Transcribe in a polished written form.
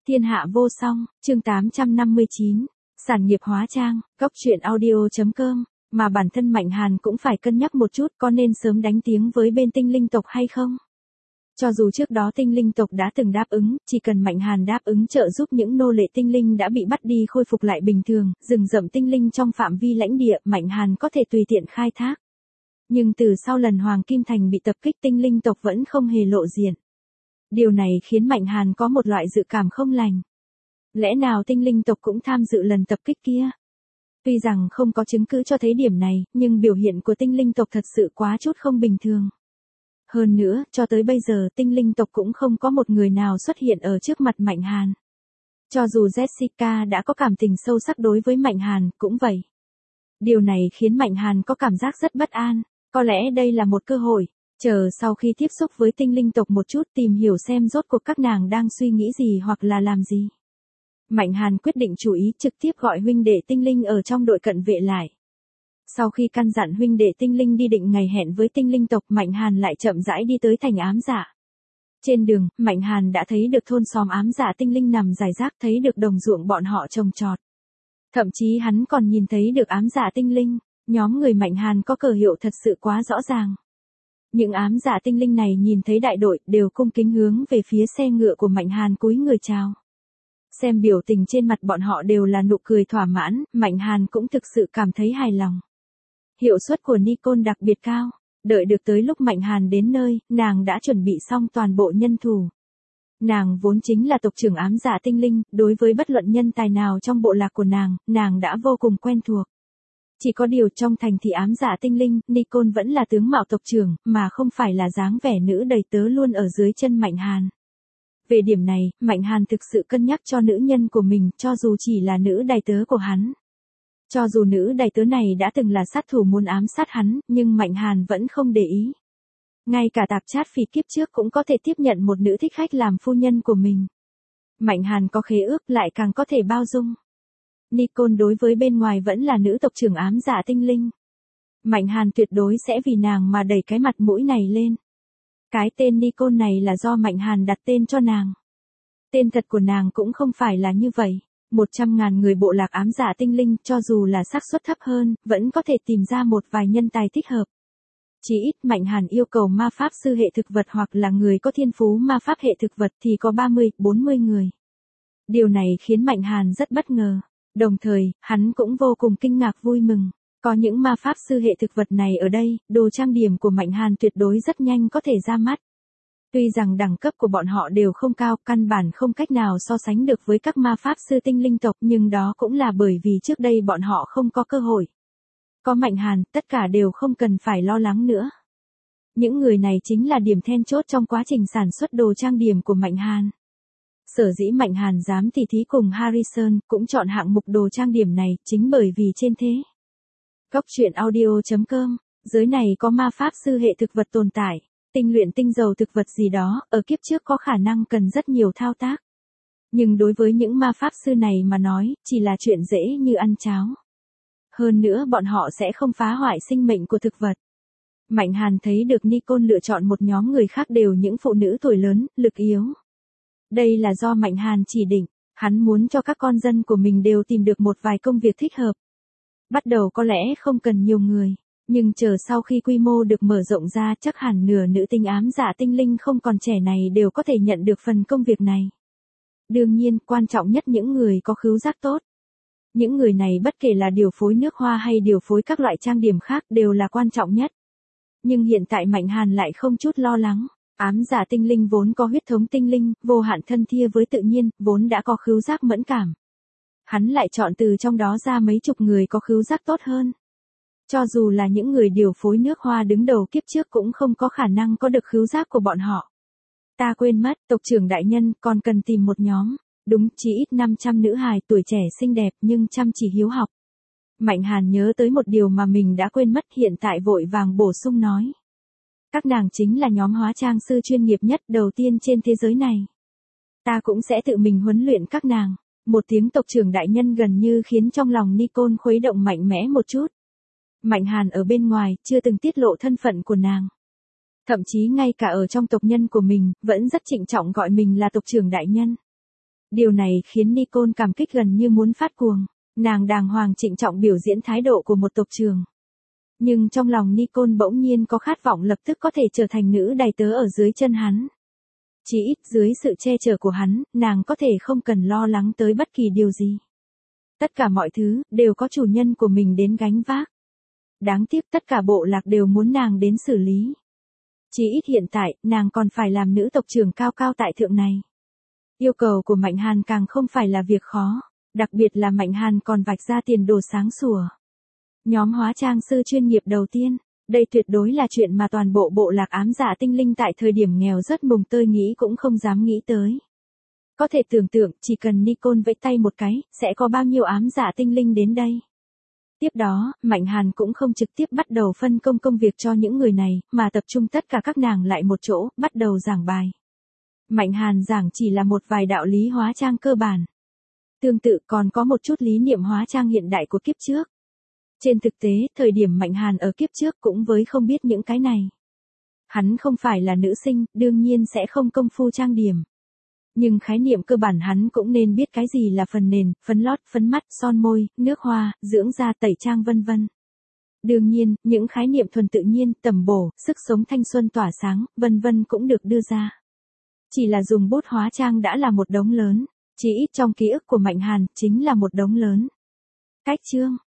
Thiên hạ vô song, chương 859, sản nghiệp hóa trang, góc truyện audio.com, mà bản thân Mạnh Hàn cũng phải cân nhắc một chút có nên sớm đánh tiếng với bên tinh linh tộc hay không. Cho dù trước đó tinh linh tộc đã từng đáp ứng, chỉ cần Mạnh Hàn đáp ứng trợ giúp những nô lệ tinh linh đã bị bắt đi khôi phục lại bình thường, rừng rậm tinh linh trong phạm vi lãnh địa, Mạnh Hàn có thể tùy tiện khai thác. Nhưng từ sau lần Hoàng Kim Thành bị tập kích tinh linh tộc vẫn không hề lộ diện. Điều này khiến Mạnh Hàn có một loại dự cảm không lành. Lẽ nào tinh linh tộc cũng tham dự lần tập kích kia? Tuy rằng không có chứng cứ cho thấy điểm này, nhưng biểu hiện của tinh linh tộc thật sự quá chút không bình thường. Hơn nữa, cho tới bây giờ tinh linh tộc cũng không có một người nào xuất hiện ở trước mặt Mạnh Hàn. Cho dù Jessica đã có cảm tình sâu sắc đối với Mạnh Hàn, cũng vậy. Điều này khiến Mạnh Hàn có cảm giác rất bất an, có lẽ đây là một cơ hội. Chờ sau khi tiếp xúc với tinh linh tộc một chút tìm hiểu xem rốt cuộc các nàng đang suy nghĩ gì hoặc là làm gì. Mạnh Hàn quyết định chú ý trực tiếp gọi huynh đệ tinh linh ở trong đội cận vệ lại. Sau khi căn dặn huynh đệ tinh linh đi định ngày hẹn với tinh linh tộc, Mạnh Hàn lại chậm rãi đi tới thành ám dạ. Trên đường, Mạnh Hàn đã thấy được thôn xóm ám dạ tinh linh nằm rải rác, thấy được đồng ruộng bọn họ trồng trọt. Thậm chí hắn còn nhìn thấy được ám dạ tinh linh, nhóm người Mạnh Hàn có cờ hiệu thật sự quá rõ ràng. Những ám dạ tinh linh này nhìn thấy đại đội đều cung kính hướng về phía xe ngựa của Mạnh Hàn cúi người chào. Xem biểu tình trên mặt bọn họ đều là nụ cười thỏa mãn, Mạnh Hàn cũng thực sự cảm thấy hài lòng. Hiệu suất của Nicole đặc biệt cao, đợi được tới lúc Mạnh Hàn đến nơi, nàng đã chuẩn bị xong toàn bộ nhân thủ. Nàng vốn chính là tộc trưởng ám dạ tinh linh, đối với bất luận nhân tài nào trong bộ lạc của nàng đã vô cùng quen thuộc. Chỉ có điều trong thành thị ám dạ tinh linh, Nicole vẫn là tướng mạo tộc trưởng, mà không phải là dáng vẻ nữ đầy tớ luôn ở dưới chân Mạnh Hàn. Về điểm này, Mạnh Hàn thực sự cân nhắc cho nữ nhân của mình, cho dù chỉ là nữ đầy tớ của hắn. Cho dù nữ đầy tớ này đã từng là sát thủ muốn ám sát hắn, nhưng Mạnh Hàn vẫn không để ý. Ngay cả tạp chát phì kiếp trước cũng có thể tiếp nhận một nữ thích khách làm phu nhân của mình. Mạnh Hàn có khế ước lại càng có thể bao dung. Nicole đối với bên ngoài vẫn là nữ tộc trưởng ám dạ tinh linh. Mạnh Hàn tuyệt đối sẽ vì nàng mà đẩy cái mặt mũi này lên. Cái tên Nicole này là do Mạnh Hàn đặt tên cho nàng. Tên thật của nàng cũng không phải là như vậy. 100.000 người bộ lạc ám dạ tinh linh, cho dù là xác suất thấp hơn, vẫn có thể tìm ra một vài nhân tài thích hợp. Chỉ ít Mạnh Hàn yêu cầu ma pháp sư hệ thực vật hoặc là người có thiên phú ma pháp hệ thực vật thì có 30-40 người. Điều này khiến Mạnh Hàn rất bất ngờ. Đồng thời, hắn cũng vô cùng kinh ngạc vui mừng. Có những ma pháp sư hệ thực vật này ở đây, đồ trang điểm của Mạnh Hàn tuyệt đối rất nhanh có thể ra mắt. Tuy rằng đẳng cấp của bọn họ đều không cao, căn bản không cách nào so sánh được với các ma pháp sư tinh linh tộc, nhưng đó cũng là bởi vì trước đây bọn họ không có cơ hội. Có Mạnh Hàn, tất cả đều không cần phải lo lắng nữa. Những người này chính là điểm then chốt trong quá trình sản xuất đồ trang điểm của Mạnh Hàn. Sở dĩ Mạnh Hàn dám tỉ thí cùng Harrison, cũng chọn hạng mục đồ trang điểm này, chính bởi vì trên thế. Góc truyện audio.com, giới này có ma pháp sư hệ thực vật tồn tại, tinh luyện tinh dầu thực vật gì đó, ở kiếp trước có khả năng cần rất nhiều thao tác. Nhưng đối với những ma pháp sư này mà nói, chỉ là chuyện dễ như ăn cháo. Hơn nữa bọn họ sẽ không phá hoại sinh mệnh của thực vật. Mạnh Hàn thấy được Nicole lựa chọn một nhóm người khác đều những phụ nữ tuổi lớn, lực yếu. Đây là do Mạnh Hàn chỉ định, hắn muốn cho các con dân của mình đều tìm được một vài công việc thích hợp. Bắt đầu có lẽ không cần nhiều người, nhưng chờ sau khi quy mô được mở rộng ra chắc hẳn nửa nữ tinh ám dạ tinh linh không còn trẻ này đều có thể nhận được phần công việc này. Đương nhiên, quan trọng nhất những người có khứu giác tốt. Những người này bất kể là điều phối nước hoa hay điều phối các loại trang điểm khác đều là quan trọng nhất. Nhưng hiện tại Mạnh Hàn lại không chút lo lắng. Ám dạ tinh linh vốn có huyết thống tinh linh, vô hạn thân thia với tự nhiên, vốn đã có khứu giác mẫn cảm. Hắn lại chọn từ trong đó ra mấy chục người có khứu giác tốt hơn. Cho dù là những người điều phối nước hoa đứng đầu kiếp trước cũng không có khả năng có được khứu giác của bọn họ. Ta quên mất, tộc trưởng đại nhân, còn cần tìm một nhóm. Đúng, chỉ ít 500 nữ hài tuổi trẻ xinh đẹp nhưng chăm chỉ hiếu học. Mạnh Hàn nhớ tới một điều mà mình đã quên mất, hiện tại vội vàng bổ sung nói. Các nàng chính là nhóm hóa trang sư chuyên nghiệp nhất đầu tiên trên thế giới này. Ta cũng sẽ tự mình huấn luyện các nàng. Một tiếng tộc trưởng đại nhân gần như khiến trong lòng Nicole khuấy động mạnh mẽ một chút. Mạnh Hàn ở bên ngoài chưa từng tiết lộ thân phận của nàng. Thậm chí ngay cả ở trong tộc nhân của mình, vẫn rất trịnh trọng gọi mình là tộc trưởng đại nhân. Điều này khiến Nicole cảm kích gần như muốn phát cuồng. Nàng đàng hoàng trịnh trọng biểu diễn thái độ của một tộc trưởng. Nhưng trong lòng Nicole bỗng nhiên có khát vọng lập tức có thể trở thành nữ đầy tớ ở dưới chân hắn. Chỉ ít dưới sự che chở của hắn, nàng có thể không cần lo lắng tới bất kỳ điều gì. Tất cả mọi thứ, đều có chủ nhân của mình đến gánh vác. Đáng tiếc tất cả bộ lạc đều muốn nàng đến xử lý. Chỉ ít hiện tại, nàng còn phải làm nữ tộc trưởng cao cao tại thượng này. Yêu cầu của Mạnh Hàn càng không phải là việc khó, đặc biệt là Mạnh Hàn còn vạch ra tiền đồ sáng sủa. Nhóm hóa trang sư chuyên nghiệp đầu tiên, đây tuyệt đối là chuyện mà toàn bộ bộ lạc ám dạ tinh linh tại thời điểm nghèo rất mùng tơi nghĩ cũng không dám nghĩ tới. Có thể tưởng tượng, chỉ cần Nicole vẫy tay một cái, sẽ có bao nhiêu ám dạ tinh linh đến đây. Tiếp đó, Mạnh Hàn cũng không trực tiếp bắt đầu phân công việc cho những người này, mà tập trung tất cả các nàng lại một chỗ, bắt đầu giảng bài. Mạnh Hàn giảng chỉ là một vài đạo lý hóa trang cơ bản. Tương tự còn có một chút lý niệm hóa trang hiện đại của kiếp trước. Trên thực tế, thời điểm Mạnh Hàn ở kiếp trước cũng với không biết những cái này. Hắn không phải là nữ sinh, đương nhiên sẽ không công phu trang điểm. Nhưng khái niệm cơ bản hắn cũng nên biết cái gì là phần nền, phấn lót, phấn mắt, son môi, nước hoa, dưỡng da, tẩy trang vân vân. Đương nhiên, những khái niệm thuần tự nhiên, tầm bổ, sức sống thanh xuân tỏa sáng, vân vân cũng được đưa ra. Chỉ là dùng bút hóa trang đã là một đống lớn, chỉ ít trong ký ức của Mạnh Hàn, chính là một đống lớn. Cách chương